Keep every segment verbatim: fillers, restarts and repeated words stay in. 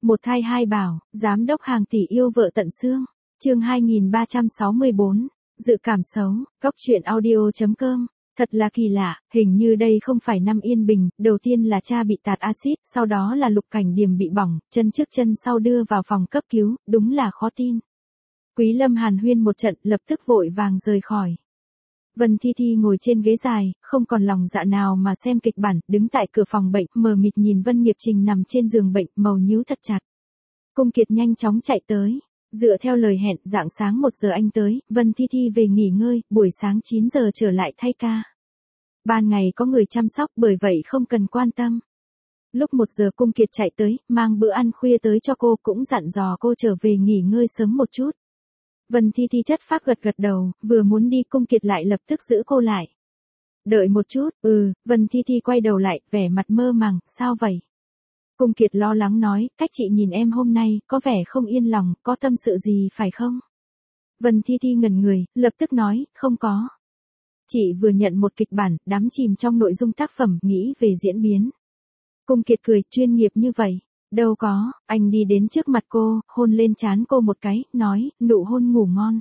Một thai hai bảo, giám đốc hàng tỷ yêu vợ tận xương. Chương hai nghìn ba trăm sáu mươi bốn, dự cảm xấu, cóc truyện audio chấm com. Thật là kỳ lạ, hình như đây không phải năm yên bình, đầu tiên là cha bị tạt axit, sau đó là Lục Cảnh Điềm bị bỏng, chân trước chân sau đưa vào phòng cấp cứu, đúng là khó tin. Quý Lâm hàn huyên một trận, lập tức vội vàng rời khỏi. Vân Thi Thi ngồi trên ghế dài, không còn lòng dạ nào mà xem kịch bản, đứng tại cửa phòng bệnh, mờ mịt nhìn Vân Nghiệp Trình nằm trên giường bệnh, màu nhíu thật chặt. Cung Kiệt nhanh chóng chạy tới. Dựa theo lời hẹn, rạng sáng một giờ anh tới, Vân Thi Thi về nghỉ ngơi, buổi sáng chín giờ trở lại thay ca. Ban ngày có người chăm sóc, bởi vậy không cần quan tâm. Lúc một giờ Cung Kiệt chạy tới, mang bữa ăn khuya tới cho cô, cũng dặn dò cô trở về nghỉ ngơi sớm một chút. Vân Thi Thi chất phác gật gật đầu, vừa muốn đi Cung Kiệt lại lập tức giữ cô lại. Đợi một chút, ừ, Vân Thi Thi quay đầu lại, vẻ mặt mơ màng, sao vậy? Cung Kiệt lo lắng nói, cách chị nhìn em hôm nay, có vẻ không yên lòng, có tâm sự gì phải không? Vân Thi Thi ngẩn người, lập tức nói, không có. Chị vừa nhận một kịch bản, đắm chìm trong nội dung tác phẩm, nghĩ về diễn biến. Cung Kiệt cười, chuyên nghiệp như vậy. Đâu có, anh đi đến trước mặt cô, hôn lên trán cô một cái, nói, nụ hôn ngủ ngon.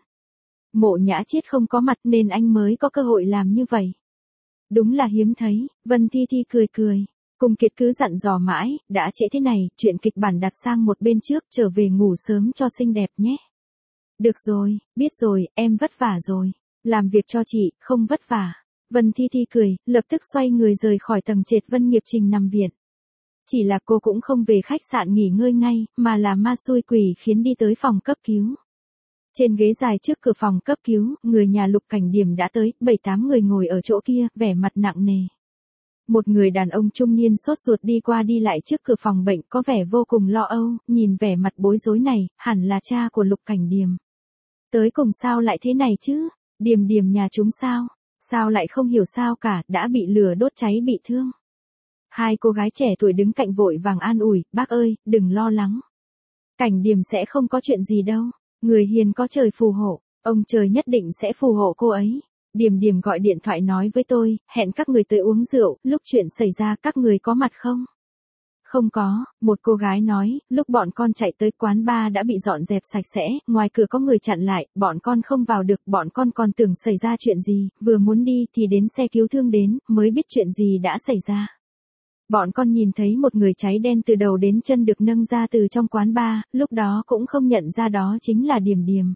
Mộ Nhã Chiết không có mặt nên anh mới có cơ hội làm như vậy. Đúng là hiếm thấy, Vân Thi Thi cười cười. Cung Kiệt cứ dặn dò mãi, đã trễ thế này, chuyện kịch bản đặt sang một bên trước, trở về ngủ sớm cho xinh đẹp nhé. Được rồi, biết rồi, em vất vả rồi. Làm việc cho chị, không vất vả. Vân Thi Thi cười, lập tức xoay người rời khỏi tầng trệt Vân Nghiệp Trình nằm viện. Chỉ là cô cũng không về khách sạn nghỉ ngơi ngay, mà là ma xui quỷ khiến đi tới phòng cấp cứu. Trên ghế dài trước cửa phòng cấp cứu, người nhà Lục Cảnh Điềm đã tới, bảy tám người ngồi ở chỗ kia, vẻ mặt nặng nề. Một người đàn ông trung niên sốt ruột đi qua đi lại trước cửa phòng bệnh, có vẻ vô cùng lo âu, nhìn vẻ mặt bối rối này, hẳn là cha của Lục Cảnh Điềm. Tới cùng sao lại thế này chứ? Điềm Điềm nhà chúng sao? Sao lại không hiểu sao cả, đã bị lửa đốt cháy bị thương. Hai cô gái trẻ tuổi đứng cạnh vội vàng an ủi, bác ơi, đừng lo lắng. Cảnh Điềm sẽ không có chuyện gì đâu, người hiền có trời phù hộ, ông trời nhất định sẽ phù hộ cô ấy. Điềm Điềm gọi điện thoại nói với tôi, hẹn các người tới uống rượu, lúc chuyện xảy ra các người có mặt không? Không có, một cô gái nói, lúc bọn con chạy tới quán bar đã bị dọn dẹp sạch sẽ, ngoài cửa có người chặn lại, bọn con không vào được, bọn con còn tưởng xảy ra chuyện gì, vừa muốn đi thì đến xe cứu thương đến, mới biết chuyện gì đã xảy ra. Bọn con nhìn thấy một người cháy đen từ đầu đến chân được nâng ra từ trong quán bar, lúc đó cũng không nhận ra đó chính là Điềm Điềm.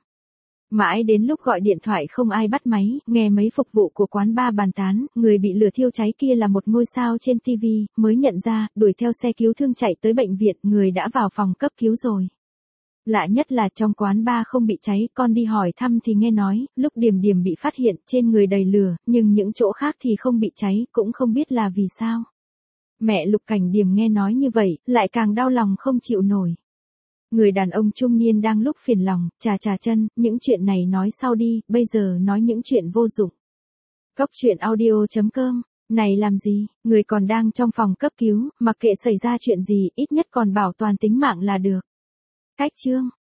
Mãi đến lúc gọi điện thoại không ai bắt máy, nghe mấy phục vụ của quán bar bàn tán, người bị lửa thiêu cháy kia là một ngôi sao trên ti vi, mới nhận ra, đuổi theo xe cứu thương chạy tới bệnh viện, người đã vào phòng cấp cứu rồi. Lạ nhất là trong quán bar không bị cháy, con đi hỏi thăm thì nghe nói, lúc Điềm Điềm bị phát hiện, trên người đầy lửa, nhưng những chỗ khác thì không bị cháy, cũng không biết là vì sao. Mẹ Lục Cảnh Điềm nghe nói như vậy, lại càng đau lòng không chịu nổi. Người đàn ông trung niên đang lúc phiền lòng, chà chà chân, những chuyện này nói sau đi, bây giờ nói những chuyện vô dụng. Cóc truyện audio chấm com, này làm gì, người còn đang trong phòng cấp cứu, mặc kệ xảy ra chuyện gì, ít nhất còn bảo toàn tính mạng là được. Cách chương.